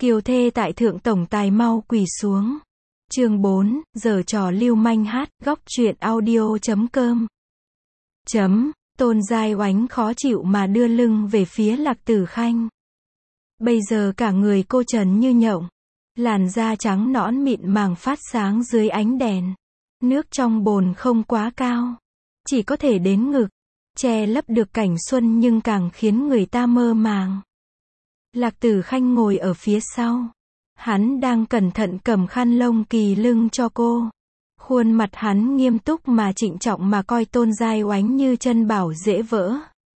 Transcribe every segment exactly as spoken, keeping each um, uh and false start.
Kiều thê tại thượng tổng tài mau quỳ xuống. Chương bốn, giở trò lưu manh hát, góc truyện audio chấm com. Chấm, Tôn Giai Oánh khó chịu mà đưa lưng về phía Lạc Tử Khanh. Bây giờ cả người cô trần như nhộng. Làn da trắng nõn mịn màng phát sáng dưới ánh đèn. Nước trong bồn không quá cao. Chỉ có thể đến ngực. Che lấp được cảnh xuân nhưng càng khiến người ta mơ màng. Lạc Tử Khanh ngồi ở phía sau. Hắn đang cẩn thận cầm khăn lông kỳ lưng cho cô. Khuôn mặt hắn nghiêm túc mà trịnh trọng mà coi Tôn Giai Oánh như chân bảo dễ vỡ.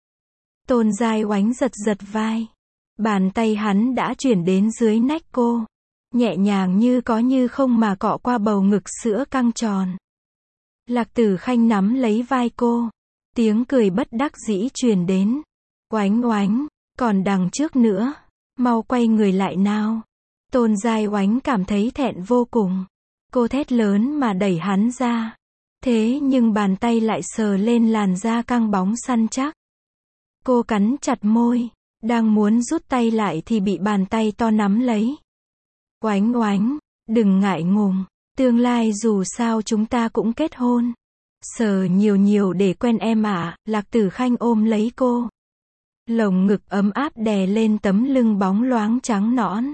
Tôn Giai Oánh giật giật vai. Bàn tay hắn đã chuyển đến dưới nách cô. Nhẹ nhàng như có như không mà cọ qua bầu ngực sữa căng tròn. Lạc Tử Khanh nắm lấy vai cô. Tiếng cười bất đắc dĩ truyền đến. Oánh oánh, còn đằng trước nữa. Mau quay người lại nào. Tôn Giai Oánh cảm thấy thẹn vô cùng. Cô thét lớn mà đẩy hắn ra. Thế nhưng bàn tay lại sờ lên làn da căng bóng săn chắc. Cô cắn chặt môi. Đang muốn rút tay lại thì bị bàn tay to nắm lấy. Oánh oánh, đừng ngại ngùng. Tương lai dù sao chúng ta cũng kết hôn. Sờ nhiều nhiều để quen em ạ. À. Lạc Tử Khanh ôm lấy cô. Lồng ngực ấm áp đè lên tấm lưng bóng loáng trắng nõn.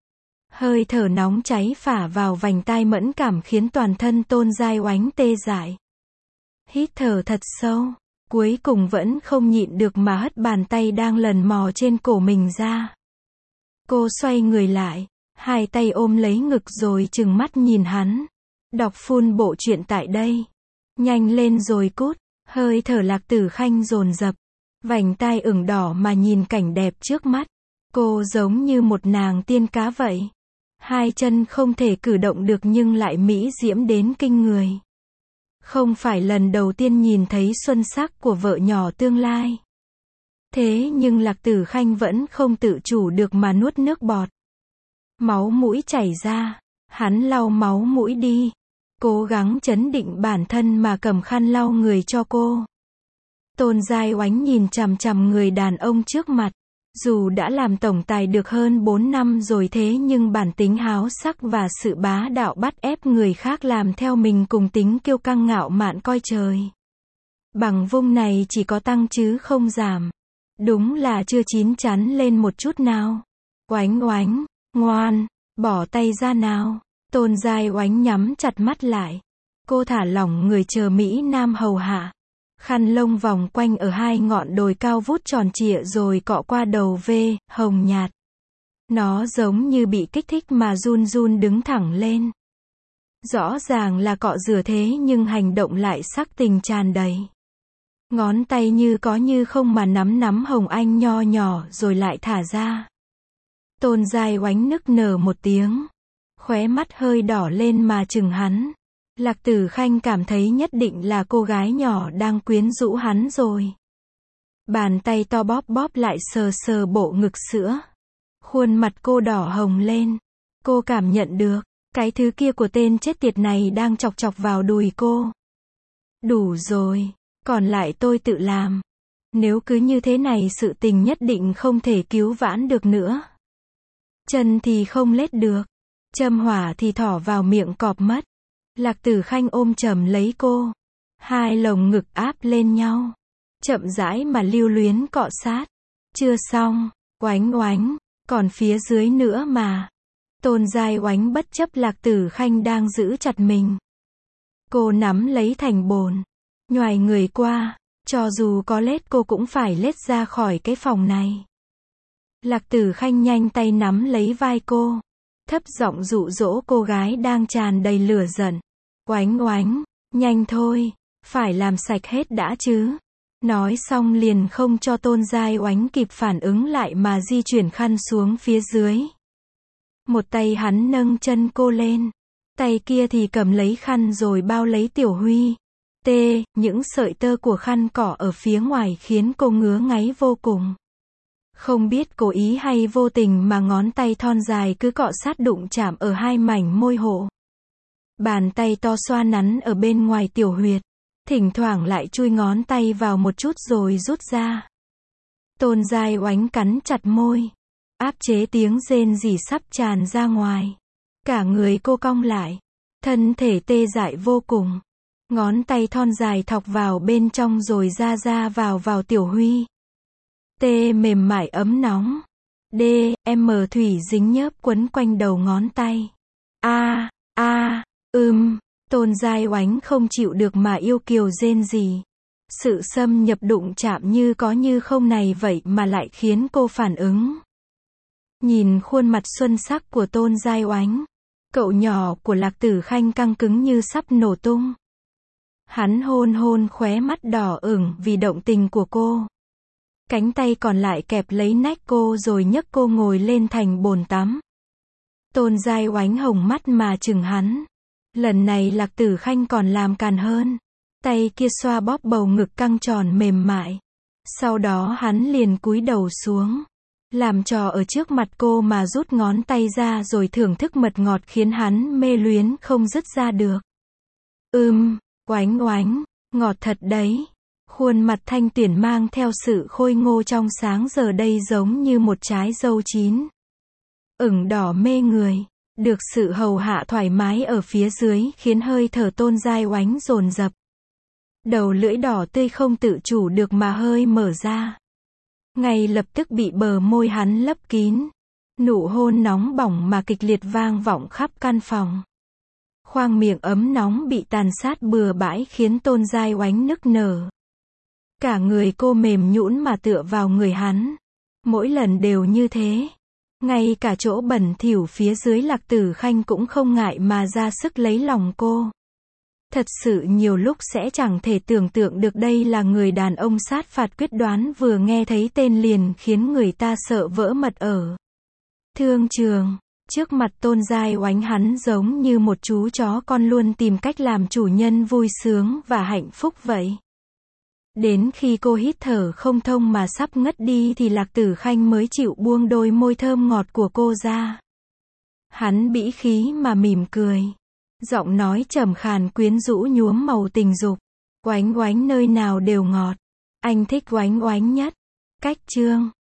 Hơi thở nóng cháy phả vào vành tai mẫn cảm khiến toàn thân Tôn Giai Oánh tê dại. Hít thở thật sâu. Cuối cùng vẫn không nhịn được mà hất bàn tay đang lần mò trên cổ mình ra. Cô xoay người lại. Hai tay ôm lấy ngực rồi trừng mắt nhìn hắn. Đọc full bộ truyện tại đây. Nhanh lên rồi cút. Hơi thở Lạc Tử Khanh dồn dập. Vành tai ửng đỏ mà nhìn cảnh đẹp trước mắt. Cô giống như một nàng tiên cá vậy. Hai chân không thể cử động được nhưng lại mỹ diễm đến kinh người. Không phải lần đầu tiên nhìn thấy xuân sắc của vợ nhỏ tương lai. Thế nhưng Lạc Tử Khanh vẫn không tự chủ được mà nuốt nước bọt. Máu mũi chảy ra. Hắn lau máu mũi đi. Cố gắng trấn định bản thân mà cầm khăn lau người cho cô. Tôn Giai Oánh nhìn chằm chằm người đàn ông trước mặt. Dù đã làm tổng tài được hơn bốn năm rồi thế nhưng bản tính háo sắc và sự bá đạo bắt ép người khác làm theo mình cùng tính kiêu căng ngạo mạn coi trời. Bằng vung này chỉ có tăng chứ không giảm. Đúng là chưa chín chắn lên một chút nào. Oánh oánh, ngoan, bỏ tay ra nào. Tôn Giai Oánh nhắm chặt mắt lại. Cô thả lỏng người chờ Mỹ Nam hầu hạ. Khăn lông vòng quanh ở hai ngọn đồi cao vút tròn trịa rồi cọ qua đầu V, hồng nhạt. Nó giống như bị kích thích mà run run đứng thẳng lên. Rõ ràng là cọ rửa thế nhưng hành động lại sắc tình tràn đầy. Ngón tay như có như không mà nắm nắm hồng anh nho nhỏ rồi lại thả ra. Tôn Giai Oánh nức nở một tiếng. Khóe mắt hơi đỏ lên mà chừng hắn. Lạc Tử Khanh cảm thấy nhất định là cô gái nhỏ đang quyến rũ hắn rồi. Bàn tay to bóp bóp lại sờ sờ bộ ngực sữa. Khuôn mặt cô đỏ hồng lên. Cô cảm nhận được, cái thứ kia của tên chết tiệt này đang chọc chọc vào đùi cô. Đủ rồi, còn lại tôi tự làm. Nếu cứ như thế này sự tình nhất định không thể cứu vãn được nữa. Chân thì không lết được. Châm hỏa thì thỏ vào miệng cọp mất. Lạc Tử Khanh ôm chầm lấy cô. Hai lồng ngực áp lên nhau. Chậm rãi mà lưu luyến cọ sát. Chưa xong. Oánh oánh. Còn phía dưới nữa mà. Tôn Giai Oánh bất chấp Lạc Tử Khanh đang giữ chặt mình. Cô nắm lấy thành bồn. Nhoài người qua. Cho dù có lết cô cũng phải lết ra khỏi cái phòng này. Lạc Tử Khanh nhanh tay nắm lấy vai cô. Thấp giọng dụ dỗ cô gái đang tràn đầy lửa giận. Oánh oánh, nhanh thôi, phải làm sạch hết đã chứ. Nói xong liền không cho Tôn Giai Oánh kịp phản ứng lại mà di chuyển khăn xuống phía dưới. Một tay hắn nâng chân cô lên. Tay kia thì cầm lấy khăn rồi bao lấy Tiểu Huy. T, những sợi tơ của khăn cỏ ở phía ngoài khiến cô ngứa ngáy vô cùng. Không biết cố ý hay vô tình mà ngón tay thon dài cứ cọ sát đụng chạm ở hai mảnh môi hộ. Bàn tay to xoa nắn ở bên ngoài tiểu huyệt. Thỉnh thoảng lại chui ngón tay vào một chút rồi rút ra. Tôn Giai Oánh cắn chặt môi. áp chế tiếng rên rỉ sắp tràn ra ngoài. Cả người cô cong lại, thân thể tê dại vô cùng. Ngón tay thon dài thọc vào bên trong rồi ra ra vào vào Tiểu Huy. Tê mềm mại ấm nóng. D, M thủy dính nhớp quấn quanh đầu ngón tay. A, a, ưm, Tôn Giai Oánh không chịu được mà yêu kiều rên rỉ. Sự xâm nhập đụng chạm như có như không này vậy mà lại khiến cô phản ứng. Nhìn khuôn mặt xuân sắc của Tôn Giai Oánh, cậu nhỏ của Lạc Tử Khanh căng cứng như sắp nổ tung. Hắn hôn hôn khóe mắt đỏ ửng vì động tình của cô. Cánh tay còn lại kẹp lấy nách cô rồi nhấc cô ngồi lên thành bồn tắm. Tôn Giai Oánh hồng mắt mà chừng hắn. Lần này Lạc Tử Khanh còn làm càn hơn. Tay kia xoa bóp bầu ngực căng tròn mềm mại. Sau đó hắn liền cúi đầu xuống. Làm trò ở trước mặt cô mà rút ngón tay ra rồi thưởng thức mật ngọt khiến hắn mê luyến không dứt ra được. Ưm, Oánh Oánh, ngọt thật đấy. Khuôn mặt Thanh Tuyển mang theo sự khôi ngô trong sáng giờ đây giống như một trái dâu chín. Ửng đỏ mê người. Được sự hầu hạ thoải mái ở phía dưới khiến hơi thở Tôn Giai Oánh dồn dập. Đầu lưỡi đỏ tươi không tự chủ được mà hơi mở ra. Ngay lập tức bị bờ môi hắn lấp kín. Nụ hôn nóng bỏng mà kịch liệt vang vọng khắp căn phòng. Khoang miệng ấm nóng bị tàn sát bừa bãi khiến Tôn Giai Oánh nức nở. Cả người cô mềm nhũn mà tựa vào người hắn. Mỗi lần đều như thế. Ngay cả chỗ bẩn thỉu phía dưới Lạc Tử Khanh cũng không ngại mà ra sức lấy lòng cô. Thật sự nhiều lúc sẽ chẳng thể tưởng tượng được đây là người đàn ông sát phạt quyết đoán vừa nghe thấy tên liền khiến người ta sợ vỡ mật ở thương trường. Trước mặt Tôn Giai Oánh hắn giống như một chú chó con luôn tìm cách làm chủ nhân vui sướng và hạnh phúc vậy. Đến khi cô hít thở không thông mà sắp ngất đi thì Lạc Tử Khanh mới chịu buông đôi môi thơm ngọt của cô ra. Hắn bĩ khí mà mỉm cười. Giọng nói trầm khàn quyến rũ nhuốm màu tình dục. Oánh Oánh nơi nào đều ngọt. Anh thích Oánh Oánh nhất. Cách chương